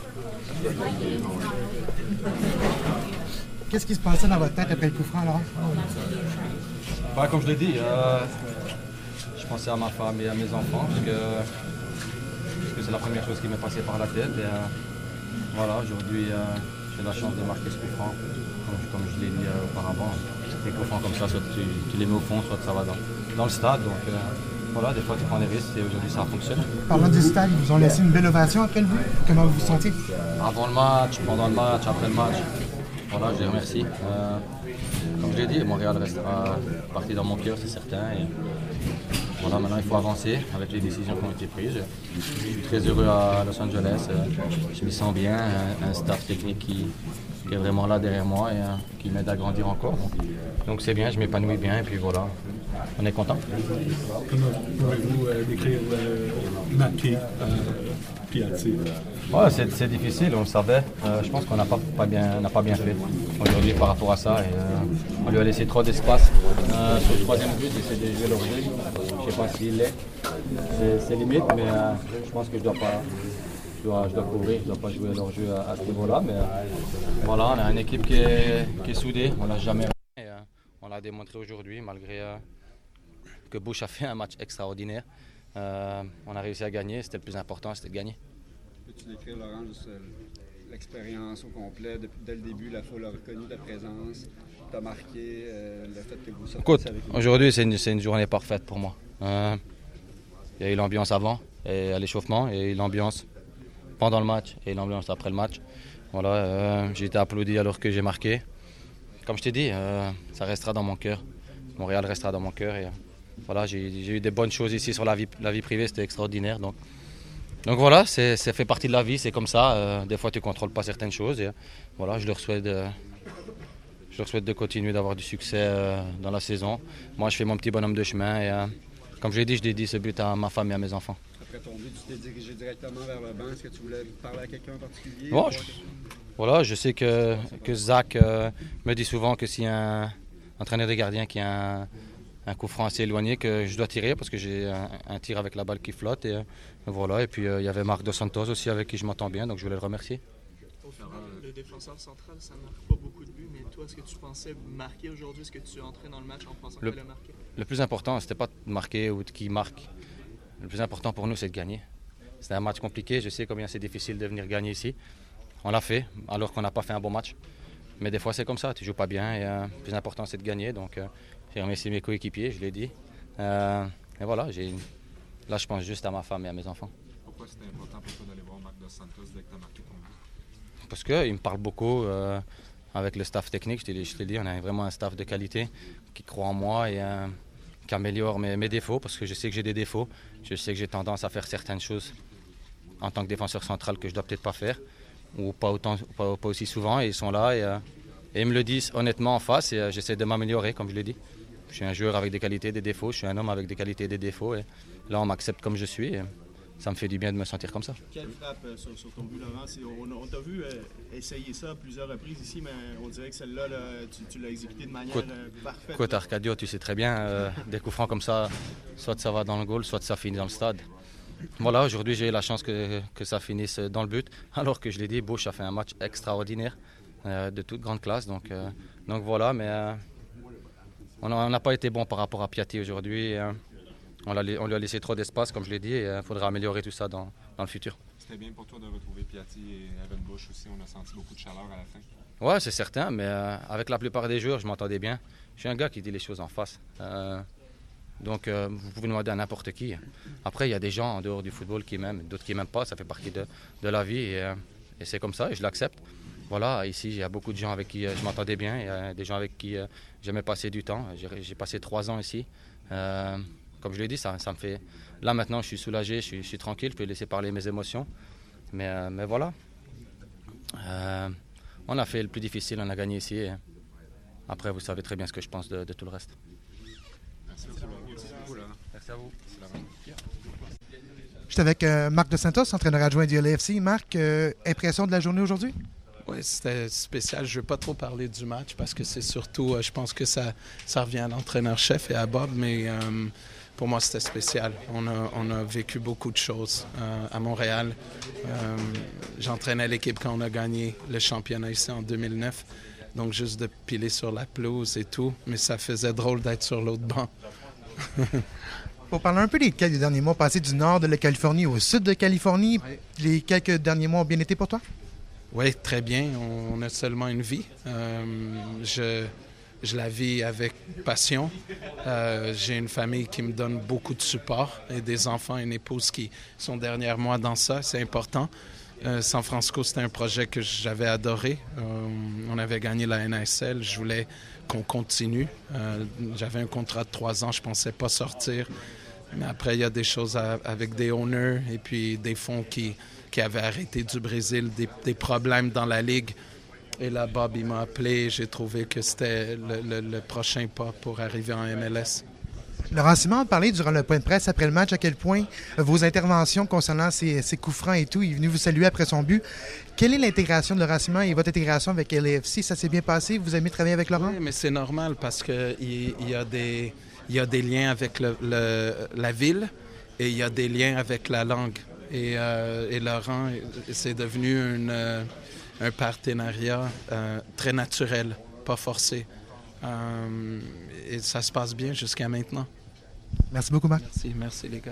Qu'est-ce qui se passait dans votre tête après le coup franc, Laurent? Comme je l'ai dit, je pensais à ma femme et à mes enfants, parce que c'est la première chose qui m'est passée par la tête. Et voilà, aujourd'hui, j'ai la chance de marquer ce coup franc, comme je l'ai dit auparavant. Des coups francs comme ça, soit tu les mets au fond, soit ça va dans le stade. Donc voilà, des fois tu prends des risques et aujourd'hui ça fonctionne. Parlant du stade, ils vous ont laissé une belle ovation après le but. Comment vous vous sentiez? Avant le match, pendant le match, après le match. Voilà, je les remercie. Comme je l'ai dit, Montréal restera parti dans mon cœur, c'est certain. Et voilà, maintenant il faut avancer avec les décisions qui ont été prises. Je suis très heureux à Los Angeles. Je m'y sens bien, un staff technique qui est vraiment là derrière moi et qui m'aide à grandir encore. Donc c'est bien, je m'épanouis bien et puis voilà, on est content. Comment pouvez-vous décrire marquer Piatti? Ouais, c'est difficile, on le savait. Je pense qu'on n'a pas bien fait aujourd'hui par rapport à ça. Et, on lui a laissé trop d'espace. Sur le troisième but, il essaie de jouer l'orgueil. Je ne sais pas s'il l'est. C'est limite, mais je pense que je dois couvrir, je ne dois pas jouer leur jeu à ce niveau-là. Mais voilà, on a une équipe qui est soudée, on ne l'a jamais et, on l'a démontré aujourd'hui, malgré que Bush a fait un match extraordinaire. On a réussi à gagner, c'était le plus important, c'était de gagner. Peux-tu décrire, Laurent, juste l'expérience au complet, dès le début, la foule a reconnu ta présence, t'as marqué, le fait que vous sortiez avec nous? Aujourd'hui, c'est une journée parfaite pour moi. Il y a eu l'ambiance avant, et à l'échauffement, et l'ambiance pendant le match, et l'ambiance après le match. Voilà, j'ai été applaudi alors que j'ai marqué. Comme je t'ai dit, ça restera dans mon cœur. Montréal restera dans mon cœur, et voilà, j'ai eu des bonnes choses ici sur la vie privée, c'était extraordinaire. Donc voilà, ça fait partie de la vie, c'est comme ça. Des fois, tu ne contrôles pas certaines choses. Et, voilà, je leur souhaite de continuer d'avoir du succès dans la saison. Moi, je fais mon petit bonhomme de chemin et comme je l'ai dit, je dédie ce but à ma femme et à mes enfants. Après ton but, tu t'es dirigé directement vers le banc. Est-ce que tu voulais parler à quelqu'un en particulier? Bon, voilà, je sais que Zach me dit souvent que s'il y a un entraîneur des gardiens qui a un coup franc assez éloigné, que je dois tirer parce que j'ai un tir avec la balle qui flotte. Et voilà. Et puis il y avait Marc Dos Santos aussi avec qui je m'entends bien, donc je voulais le remercier. Le défenseur central, ça ne marque pas beaucoup de buts, mais toi, est-ce que tu pensais marquer aujourd'hui? Est-ce que tu es entré dans le match en pensant que tu allais marquer? Le plus important, c'était pas de marquer ou de qui marque. Le plus important pour nous, c'est de gagner. C'était un match compliqué, je sais combien c'est difficile de venir gagner ici. On l'a fait, alors qu'on n'a pas fait un bon match. Mais des fois, c'est comme ça, tu joues pas bien et le plus important, c'est de gagner. Donc, j'ai remercié mes coéquipiers, je l'ai dit. Et voilà, là, je pense juste à ma femme et à mes enfants. Pourquoi c'était important pour toi d'aller voir Marc Dos Santos dès que tu as marqué ton but? Parce qu'il me parle beaucoup avec le staff technique. Je t'ai dit, on a vraiment un staff de qualité qui croit en moi et qui améliore mes défauts, parce que je sais que j'ai des défauts. Je sais que j'ai tendance à faire certaines choses en tant que défenseur central que je ne dois peut-être pas faire, ou pas aussi souvent. Et ils sont là et ils me le disent honnêtement en face et j'essaie de m'améliorer, comme je l'ai dit. Je suis un joueur avec des qualités et des défauts, je suis un homme avec des qualités et des défauts. Et là, on m'accepte comme je suis. Et ça me fait du bien de me sentir comme ça. Quelle frappe sur ton but, Laurent? On t'a vu essayer ça à plusieurs reprises ici, mais on dirait que celle-là, là, tu l'as exécutée de manière parfaite. Écoute, Arcadio, tu sais très bien, des coups francs comme ça, soit ça va dans le goal, soit ça finit dans le stade. Voilà, aujourd'hui, j'ai eu la chance que ça finisse dans le but, alors que je l'ai dit, Bush a fait un match extraordinaire, de toute grande classe. Donc voilà, mais on n'a pas été bon par rapport à Piatti aujourd'hui. On lui a laissé trop d'espace, comme je l'ai dit, et il faudra améliorer tout ça dans le futur. C'était bien pour toi de retrouver Piatti et Evan Bush aussi. On a senti beaucoup de chaleur à la fin. Ouais, c'est certain, mais avec la plupart des joueurs, je m'entendais bien. Je suis un gars qui dit les choses en face. Donc, vous pouvez demander à n'importe qui. Après, il y a des gens en dehors du football qui m'aiment, d'autres qui m'aiment pas. Ça fait partie de la vie et c'est comme ça et je l'accepte. Voilà, ici, il y a beaucoup de gens avec qui je m'entendais bien. Il y a des gens avec qui j'aimais passer du temps. J'ai passé 3 ans ici. Comme je l'ai dit, ça me fait... Là, maintenant, je suis soulagé, je suis tranquille, je peux laisser parler mes émotions. Mais voilà. On a fait le plus difficile, on a gagné ici. Et après, vous savez très bien ce que je pense de tout le reste. Merci à vous. J'étais avec Marc Dos Santos, entraîneur adjoint du LAFC. Marc, impression de la journée aujourd'hui? Oui, c'était spécial. Je ne veux pas trop parler du match parce que c'est surtout, je pense que ça revient à l'entraîneur-chef et à Bob, mais pour moi, c'était spécial. On a vécu beaucoup de choses à Montréal. J'entraînais l'équipe quand on a gagné le championnat ici en 2009. Donc, juste de piler sur la pelouse et tout, mais ça faisait drôle d'être sur l'autre banc. Pour parler un peu des quelques derniers mois, passer du nord de la Californie au sud de Californie, les quelques derniers mois ont bien été pour toi? Oui, très bien. On a seulement une vie. Je la vis avec passion. J'ai une famille qui me donne beaucoup de support et des enfants et une épouse qui sont derrière moi dans ça. C'est important. San Francisco, c'était un projet que j'avais adoré. On avait gagné la NASL. Je voulais qu'on continue. J'avais un contrat de 3 ans. Je ne pensais pas sortir. Mais après, il y a des choses avec des owners et puis des fonds qui avaient arrêté du Brésil, des problèmes dans la Ligue. Et là, Bob, il m'a appelé. J'ai trouvé que c'était le prochain pas pour arriver en MLS. Laurent Simon a parlé durant le point de presse après le match à quel point vos interventions concernant ses coups francs et tout, il est venu vous saluer après son but. Quelle est l'intégration de Laurent Simon et votre intégration avec LAFC? Ça s'est bien passé? Vous aimez travailler avec Laurent? Oui, mais c'est normal parce qu'il y a des liens avec la ville et il y a des liens avec la langue. Et Laurent, c'est devenu un partenariat très naturel, pas forcé. Et ça se passe bien jusqu'à maintenant. Merci beaucoup, Marc. Merci les gars.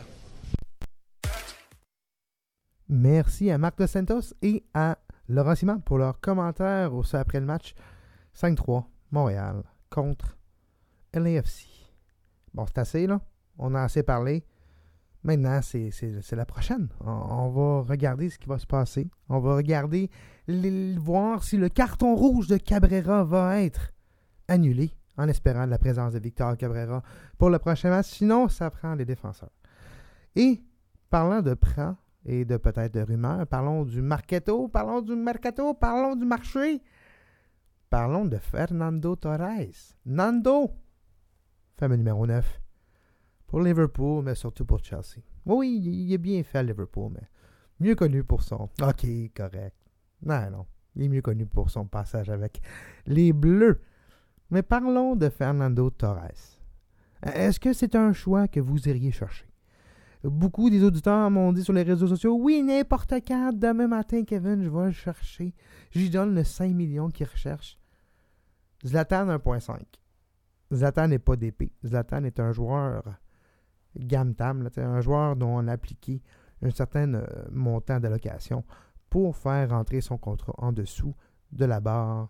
Merci à Marc Dos Santos et à Laurent Simon pour leurs commentaires après le match 5-3 Montréal contre LAFC. Bon, c'est assez, là. On a assez parlé. Maintenant, c'est la prochaine. On va regarder ce qui va se passer. On va regarder, voir si le carton rouge de Cabrera va être annulé en espérant la présence de Victor Cabrera pour le prochain match. Sinon, ça prend les défenseurs. Et, parlant de prêts et de peut-être de rumeurs, parlons du mercato, parlons du marché. Parlons de Fernando Torres. Nando, fameux numéro 9, pour Liverpool, mais surtout pour Chelsea. Oui, il est bien fait à Liverpool, mais mieux connu pour son... Ok, correct. Non. Il est mieux connu pour son passage avec les Bleus. Mais parlons de Fernando Torres. Est-ce que c'est un choix que vous iriez chercher? Beaucoup des auditeurs m'ont dit sur les réseaux sociaux, oui, n'importe quand, demain matin, Kevin, je vais le chercher. J'y donne le 5 millions qu'il recherche. Zlatan 1.5. Zlatan n'est pas d'épée. Zlatan est un joueur gamme-tam, un joueur dont on a appliqué un certain montant d'allocation pour faire rentrer son contrat en dessous de la barre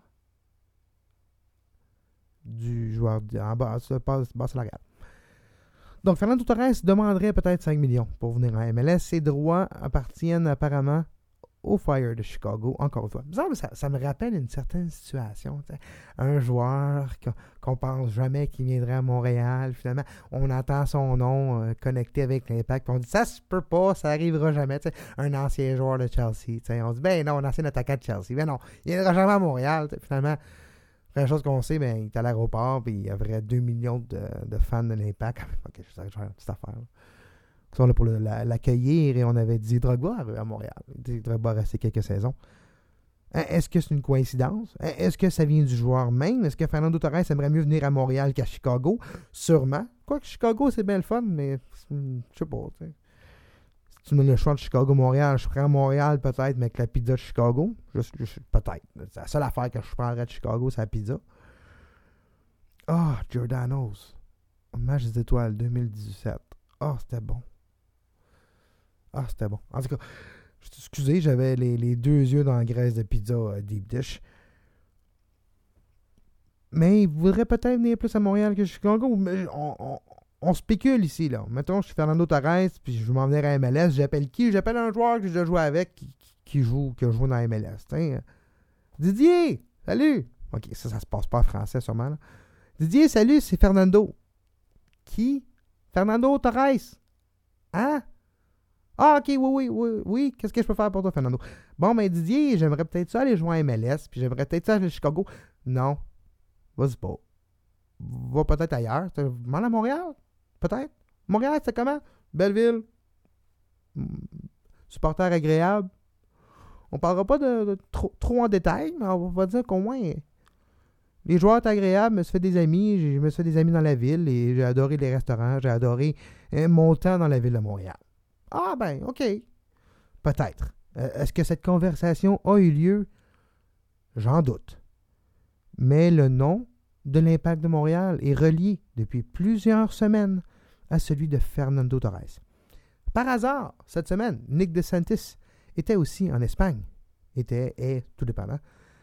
du joueur en bas salariale. Donc, Fernando Torres demanderait peut-être 5 millions pour venir en MLS. Ses droits appartiennent apparemment au Fire de Chicago, encore une fois. Ça me rappelle une certaine situation. T'sais. Un joueur qu'on pense jamais qu'il viendrait à Montréal. Finalement, on entend son nom connecté avec l'Impact. On dit, ça se peut pas, ça arrivera jamais. T'sais. Un ancien joueur de Chelsea. T'sais. On dit, ben non, un ancien attaquant de Chelsea. Ben non, il viendra jamais à Montréal. T'sais. Finalement, la chose qu'on sait, ben, il est à l'aéroport et il y avait 2 millions de fans de l'Impact. Ok, je sais, cette affaire. Ils sont là pour l'accueillir et on avait dit Drogba à Montréal. Drogba a resté quelques saisons. Est-ce que c'est une coïncidence? Est-ce que ça vient du joueur même? Est-ce que Fernando Torres aimerait mieux venir à Montréal qu'à Chicago? Sûrement. Quoique Chicago, c'est bien le fun, mais je sais pas. T'sais. Si tu me donnes le choix de Chicago-Montréal, je prends Montréal peut-être, mais avec la pizza de Chicago. Peut-être. C'est la seule affaire que je prendrais de Chicago, c'est la pizza. Giordano's. Match des étoiles 2017. C'était bon. C'était bon. En tout cas, excusez, j'avais les 2 yeux dans la graisse de pizza deep dish. Mais il voudrait peut-être venir plus à Montréal que Chicago. Mais on spécule ici, là. Mettons, je suis Fernando Torres, puis je veux m'en venir à MLS. J'appelle qui? J'appelle un joueur que je dois jouer avec qui joue dans la MLS. T'sais. Didier! Salut! Ok, ça se passe pas en français, sûrement. Là. Didier, salut, c'est Fernando. Qui? Fernando Torres. Hein? Ok, oui. Qu'est-ce que je peux faire pour toi, Fernando? Bon, ben Didier, j'aimerais peut-être ça aller jouer à MLS, puis j'aimerais peut-être ça aller à Chicago. Non. Vas-y pas. Va peut-être ailleurs. M'en à Montréal? Peut-être. Montréal, c'est comment? Belleville. Supporter agréable. On parlera pas de trop en détail, mais on va dire qu'au moins les joueurs sont agréables, je me suis fait des amis dans la ville et j'ai adoré les restaurants, j'ai adoré mon temps dans la ville de Montréal. Ah ben, ok. Peut-être. Est-ce que cette conversation a eu lieu? J'en doute. Mais le nom de l'Impact de Montréal est relié depuis plusieurs semaines à celui de Fernando Torres. Par hasard, cette semaine, Nick DeSantis était aussi en Espagne. Est tout dépendant.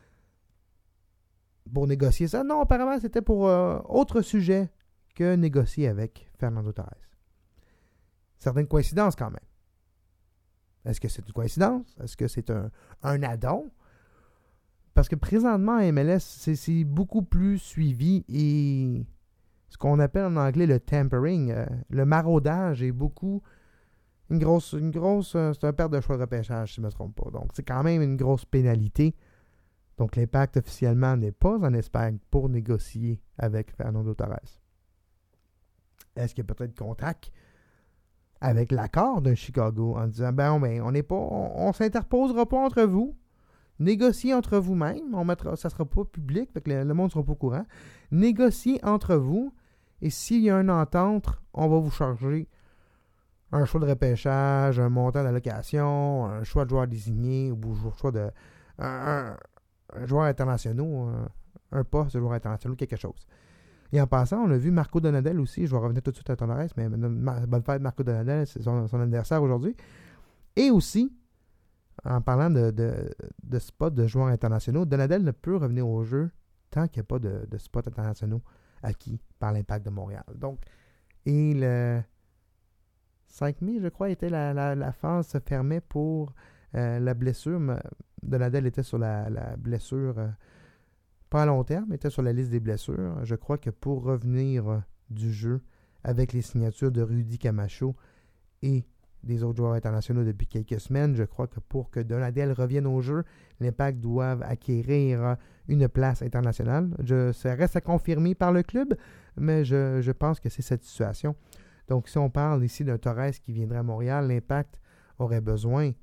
Pour négocier ça. Non, apparemment, c'était pour autre sujet que négocier avec Fernando Torres. Certaines coïncidences quand même. Est-ce que c'est une coïncidence? Est-ce que c'est un add-on? Parce que présentement, à MLS, c'est beaucoup plus suivi et ce qu'on appelle en anglais le tampering, le maraudage est beaucoup une grosse c'est un perte de choix de repêchage, si je ne me trompe pas. Donc, c'est quand même une grosse pénalité. Donc, l'Impact officiellement n'est pas en Espagne pour négocier avec Fernando Torres. Est-ce qu'il y a peut-être contact avec l'accord de Chicago en disant on s'interposera pas entre vous, négociez entre vous-mêmes, ça sera pas public, donc le monde ne sera pas au courant. Négociez entre vous et s'il y a une entente, on va vous charger un choix de repêchage, un montant d'allocation, un choix de joueur désigné ou un choix de un joueur international, un poste de joueur international, quelque chose. Et en passant, on a vu Marco Donadel aussi. Je vais revenir tout de suite à Torres, mais bonne fête Marco Donadel, c'est son anniversaire aujourd'hui. Et aussi, en parlant de spots de joueurs internationaux, Donadel ne peut revenir au jeu tant qu'il n'y a pas de spots internationaux acquis par l'Impact de Montréal. Donc, et le 5 mai, je crois, était la phase se fermait pour la blessure. Donadel était sur la blessure pas à long terme, était sur la liste des blessures. Je crois que pour revenir du jeu avec les signatures de Rudy Camacho et des autres joueurs internationaux depuis quelques semaines, je crois que pour que Donadel revienne au jeu, l'Impact doit acquérir une place internationale. Ça reste à confirmer par le club, mais je pense que c'est cette situation. Donc, si on parle ici d'un Torres qui viendrait à Montréal, l'Impact aurait besoin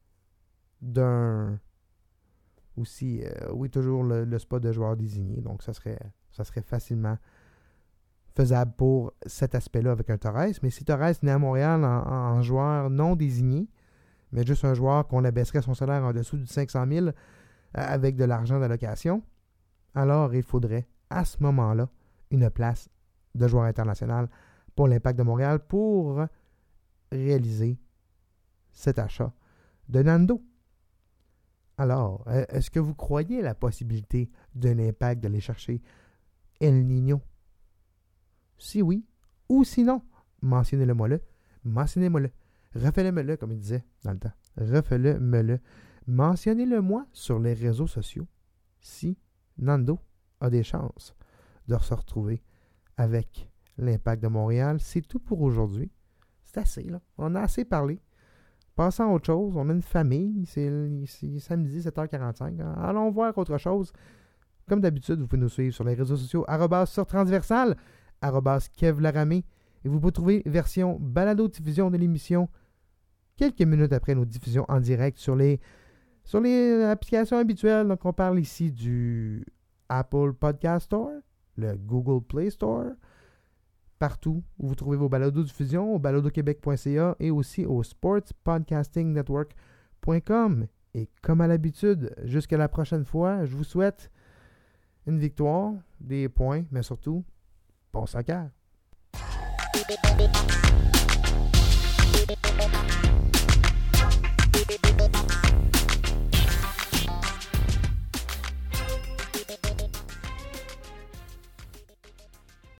d'un... aussi, toujours le spot de joueur désigné. Donc, ça serait facilement faisable pour cet aspect-là avec un Torres. Mais si Torres naît à Montréal en joueur non désigné, mais juste un joueur qu'on abaisserait son salaire en dessous du 500 000 avec de l'argent d'allocation, alors il faudrait à ce moment-là une place de joueur international pour l'Impact de Montréal pour réaliser cet achat de Nando. Alors, est-ce que vous croyez à la possibilité d'un Impact d'aller chercher El Niño? Si oui, ou sinon, mentionnez-le-moi-le, refais-le-moi-le, comme il disait dans le temps. Refais-le-moi-le. Mentionnez-le-moi sur les réseaux sociaux si Nando a des chances de se retrouver avec l'Impact de Montréal. C'est tout pour aujourd'hui. C'est assez, là. On a assez parlé. Passons à autre chose. On a une famille. C'est samedi, 7h45. Allons voir autre chose. Comme d'habitude, vous pouvez nous suivre sur les réseaux sociaux @surtransversal, @kevlaramé. Et vous pouvez trouver version balado-diffusion de l'émission quelques minutes après nos diffusions en direct sur les applications habituelles. Donc, on parle ici du Apple Podcast Store, le Google Play Store, partout où vous trouvez vos balados-diffusions, au baladoquebec.ca et aussi au sportspodcastingnetwork.com. Et comme à l'habitude, jusqu'à la prochaine fois, je vous souhaite une victoire, des points, mais surtout, bon soccer.